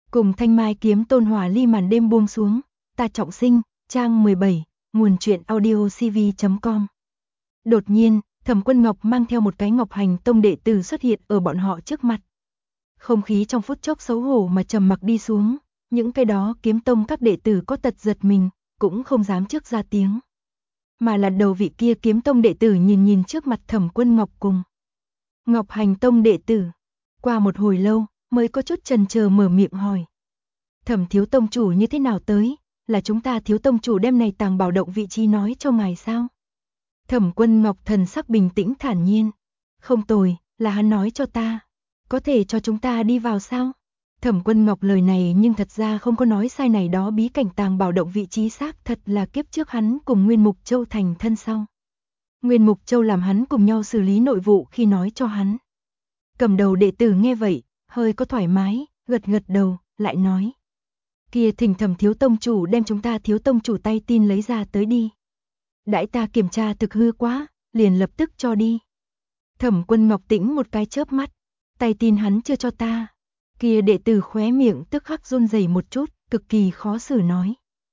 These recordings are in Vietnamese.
Cùng Thanh Mai Kiếm Tôn hòa ly màn đêm buông xuống, ta trọng sinh, trang 17, nguồn truyện audio cv.com. Đột nhiên, Thẩm Quân Ngọc mang theo một cái Ngọc Hành Tông đệ tử xuất hiện ở bọn họ trước mặt. Không khí trong phút chốc xấu hổ mà trầm mặc đi xuống, những cái đó Kiếm Tông các đệ tử có tật giật mình, cũng không dám trước ra tiếng. Mà là đầu vị kia Kiếm Tông đệ tử nhìn trước mặt Thẩm Quân Ngọc cùng Ngọc Hành Tông đệ tử. Qua một hồi lâu, mới có chút chần chờ mở miệng hỏi. Thẩm thiếu tông chủ như thế nào tới, là chúng ta thiếu tông chủ đem này tàng bảo động vị trí nói cho ngài sao? Thẩm Quân Ngọc thần sắc bình tĩnh thản nhiên. Không tồi, là hắn nói cho ta. Có thể cho chúng ta đi vào sao? Thẩm Quân Ngọc lời này nhưng thật ra không có nói sai, này đó bí cảnh tàng bảo động vị trí xác thật là kiếp trước hắn cùng Nguyên Mục Châu thành thân sau. Nguyên Mục Châu làm hắn cùng nhau xử lý nội vụ khi nói cho hắn. Cầm đầu đệ tử nghe vậy, hơi có thoải mái, gật đầu, lại nói. Kia thỉnh Thẩm thiếu tông chủ đem chúng ta thiếu tông chủ tay tin lấy ra tới đi. Đãi ta kiểm tra thực hư quá, liền lập tức cho đi. Thẩm Quân Ngọc tĩnh một cái chớp mắt, tay tin hắn chưa cho ta. Kia đệ tử khóe miệng tức khắc run rẩy một chút, cực kỳ khó xử nói.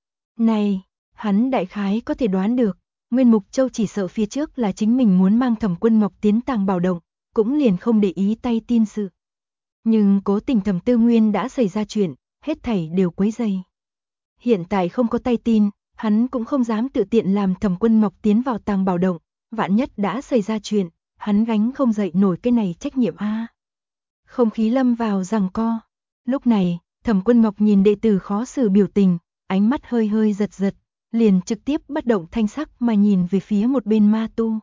Này, hắn đại khái có thể đoán được, Nguyên Mục Châu chỉ sợ phía trước là chính mình muốn mang Thẩm Quân Ngọc tiến tàng bảo động, cũng liền không để ý tay tin sự. Nhưng cố tình Thẩm Tư Nguyên đã xảy ra chuyện, hết thảy đều quấy rầy. Hiện tại không có tay tin, hắn cũng không dám tự tiện làm Thẩm Quân Ngọc tiến vào tàng bảo động, vạn nhất đã xảy ra chuyện, hắn gánh không dậy nổi cái này trách nhiệm a. Không khí lâm vào giằng co. Lúc này, Thẩm Quân Ngọc nhìn đệ tử khó xử biểu tình, ánh mắt hơi giật, liền trực tiếp bất động thanh sắc mà nhìn về phía một bên Ma Tu.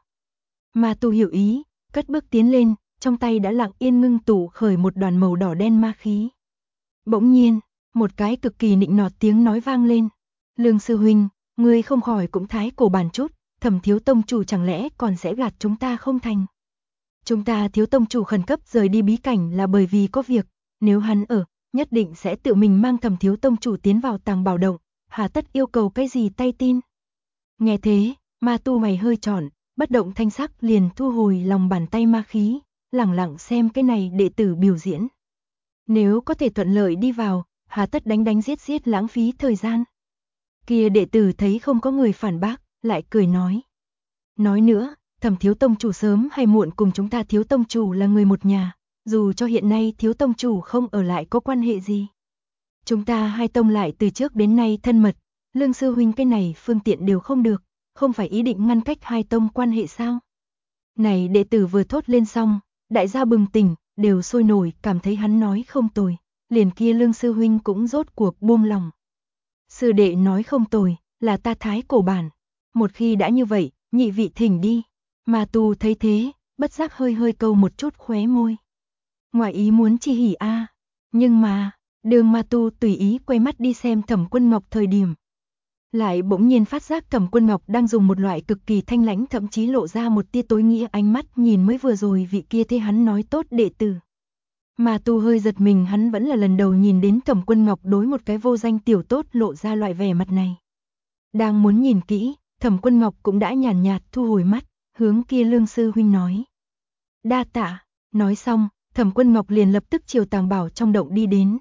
Ma Tu hiểu ý, cất bước tiến lên, trong tay đã lặng yên ngưng tụ khởi một đoàn màu đỏ đen ma khí. Bỗng nhiên, một cái cực kỳ nịnh nọt tiếng nói vang lên. Lương sư huynh, ngươi không khỏi cũng thái cổ bản chút, Thẩm thiếu tông chủ chẳng lẽ còn sẽ gạt chúng ta không thành? Chúng ta thiếu tông chủ khẩn cấp rời đi bí cảnh là bởi vì có việc, nếu hắn ở, nhất định sẽ tự mình mang Thẩm thiếu tông chủ tiến vào tàng bảo động, hà tất yêu cầu cái gì tay tin? Nghe thế, Ma Tu mày hơi tròn, bất động thanh sắc liền thu hồi lòng bàn tay ma khí, lẳng lặng xem cái này đệ tử biểu diễn. Nếu có thể thuận lợi đi vào, hà tất đánh giết lãng phí thời gian. Kia đệ tử thấy không có người phản bác, lại cười nói. Nói nữa, Thẩm thiếu tông chủ sớm hay muộn cùng chúng ta thiếu tông chủ là người một nhà, dù cho hiện nay thiếu tông chủ không ở lại có quan hệ gì. Chúng ta hai tông lại từ trước đến nay thân mật, Lương sư huynh cái này phương tiện đều không được, không phải ý định ngăn cách hai tông quan hệ sao? Này đệ tử vừa thốt lên xong, đại gia bừng tỉnh, đều sôi nổi cảm thấy hắn nói không tồi, liền kia Lương sư huynh cũng rốt cuộc buông lòng. Sư đệ nói không tồi, là ta thái cổ bản, một khi đã như vậy, nhị vị thỉnh đi. Ma Tu thấy thế, bất giác hơi câu một chút khóe môi. Ngoài ý muốn chi hỉ a, nhưng mà, đường Ma Tu tùy ý quay mắt đi xem Thẩm Quân Ngọc thời điểm. Lại bỗng nhiên phát giác Thẩm Quân Ngọc đang dùng một loại cực kỳ thanh lãnh thậm chí lộ ra một tia tối nghĩa ánh mắt nhìn mới vừa rồi vị kia thế hắn nói tốt đệ tử. Ma Tu hơi giật mình, hắn vẫn là lần đầu nhìn đến Thẩm Quân Ngọc đối một cái vô danh tiểu tốt lộ ra loại vẻ mặt này. Đang muốn nhìn kỹ, Thẩm Quân Ngọc cũng đã nhàn nhạt thu hồi mắt, hướng kia Lương sư huynh nói. Đa tạ, nói xong, Thẩm Quân Ngọc liền lập tức chiều tàng bảo trong động đi đến.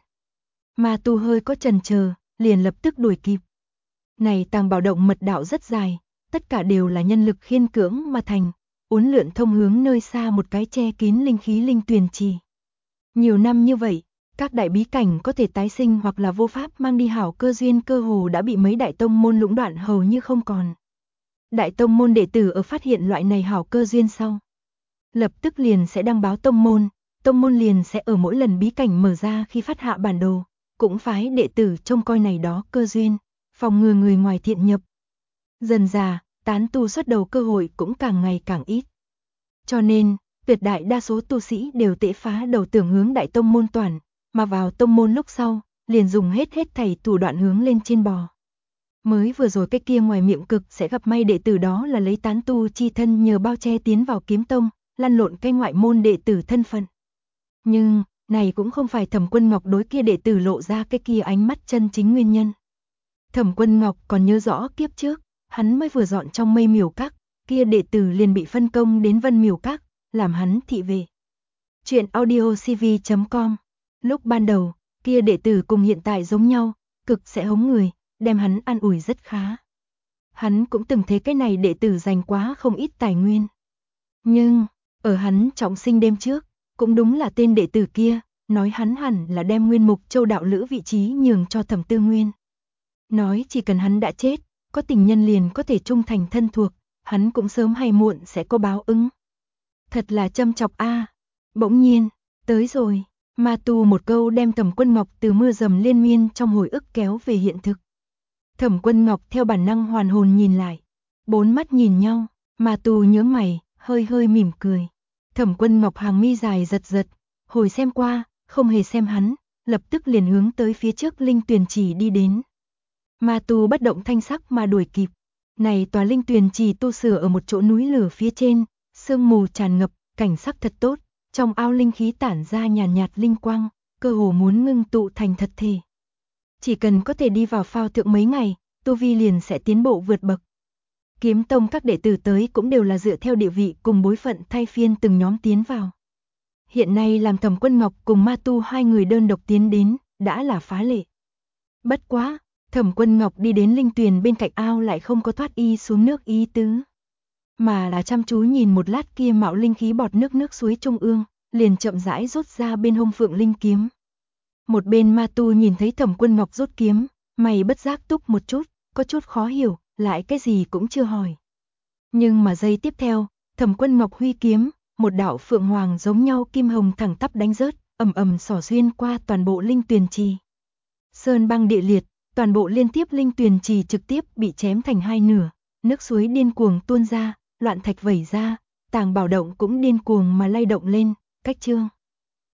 Ma Tu hơi có chần chờ, liền lập tức đuổi kịp. Này tàng bảo động mật đạo rất dài, tất cả đều là nhân lực khiên cưỡng mà thành, uốn lượn thông hướng nơi xa một cái che kín linh khí linh tuyền trì. Nhiều năm như vậy, các đại bí cảnh có thể tái sinh hoặc là vô pháp mang đi hảo cơ duyên cơ hồ đã bị mấy đại tông môn lũng đoạn hầu như không còn. Đại tông môn đệ tử ở phát hiện loại này hảo cơ duyên sau, lập tức liền sẽ đăng báo tông môn liền sẽ ở mỗi lần bí cảnh mở ra khi phát hạ bản đồ, cũng phái đệ tử trông coi này đó cơ duyên, phòng ngừa người ngoài thiện nhập. Dần dà, tán tu xuất đầu cơ hội cũng càng ngày càng ít. Cho nên, tuyệt đại đa số tu sĩ đều tễ phá đầu tưởng hướng đại tông môn toàn, mà vào tông môn lúc sau, liền dùng hết thảy thủ đoạn hướng lên trên bò. Mới vừa rồi cái kia ngoài miệng cực sẽ gặp may đệ tử đó là lấy tán tu chi thân nhờ bao che tiến vào kiếm tông, lăn lộn cái ngoại môn đệ tử thân phận. Nhưng, này cũng không phải Thẩm Quân Ngọc đối kia đệ tử lộ ra cái kia ánh mắt chân chính nguyên nhân. Thẩm Quân Ngọc còn nhớ rõ kiếp trước, hắn mới vừa dọn trong Mây Miểu Các, kia đệ tử liền bị phân công đến Vân Miểu Các, làm hắn thị vệ. Chuyện audio cv.com. Lúc ban đầu, kia đệ tử cùng hiện tại giống nhau, cực sẽ hống người, đem hắn an ủi rất khá. Hắn cũng từng thấy cái này đệ tử dành quá không ít tài nguyên. Nhưng, ở hắn trọng sinh đêm trước, cũng đúng là tên đệ tử kia, nói hắn hẳn là đem Nguyên Mục Châu đạo lữ vị trí nhường cho Thẩm Tư Nguyên. Nói chỉ cần hắn đã chết, có tình nhân liền có thể trung thành thân thuộc, hắn cũng sớm hay muộn sẽ có báo ứng. Thật là châm chọc a. Bỗng nhiên, tới rồi, Ma Tu một câu đem Thẩm Quân Ngọc từ mưa dầm liên miên trong hồi ức kéo về hiện thực. Thẩm Quân Ngọc theo bản năng hoàn hồn nhìn lại, bốn mắt nhìn nhau, Ma Tu nhướng mày, hơi hơi mỉm cười. Thẩm Quân Ngọc hàng mi dài giật giật, hồi xem qua, không hề xem hắn, lập tức liền hướng tới phía trước linh tuyền trì đi đến. Ma Tu bất động thanh sắc mà đuổi kịp. Này tòa linh tuyền trì tu sửa ở một chỗ núi lửa phía trên, sương mù tràn ngập, cảnh sắc thật tốt, trong ao linh khí tản ra nhàn nhạt linh quang, cơ hồ muốn ngưng tụ thành thật thể. Chỉ cần có thể đi vào phao thượng mấy ngày, tu vi liền sẽ tiến bộ vượt bậc. Kiếm tông các đệ tử tới cũng đều là dựa theo địa vị cùng bối phận thay phiên từng nhóm tiến vào. Hiện nay làm Thẩm Quân Ngọc cùng Ma Tu hai người đơn độc tiến đến, đã là phá lệ. Bất quá, Thẩm Quân Ngọc đi đến linh tuyền bên cạnh ao lại không có thoát y xuống nước ý tứ, mà là chăm chú nhìn một lát kia mạo linh khí bọt nước suối trung ương, liền chậm rãi rút ra bên hông Phượng Linh kiếm. Một bên Ma Tu nhìn thấy Thẩm Quân Ngọc rút kiếm, mày bất giác túc một chút, có chút khó hiểu, lại cái gì cũng chưa hỏi. Nhưng mà giây tiếp theo, Thẩm Quân Ngọc huy kiếm, một đạo phượng hoàng giống nhau kim hồng thẳng tắp đánh rớt, ầm ầm xỏ xuyên qua toàn bộ linh tuyền trì. Sơn băng địa liệt, toàn bộ liên tiếp linh tuyền trì trực tiếp bị chém thành hai nửa, nước suối điên cuồng tuôn ra, loạn thạch vẩy ra, tàng bảo động cũng điên cuồng mà lay động lên, cách chương.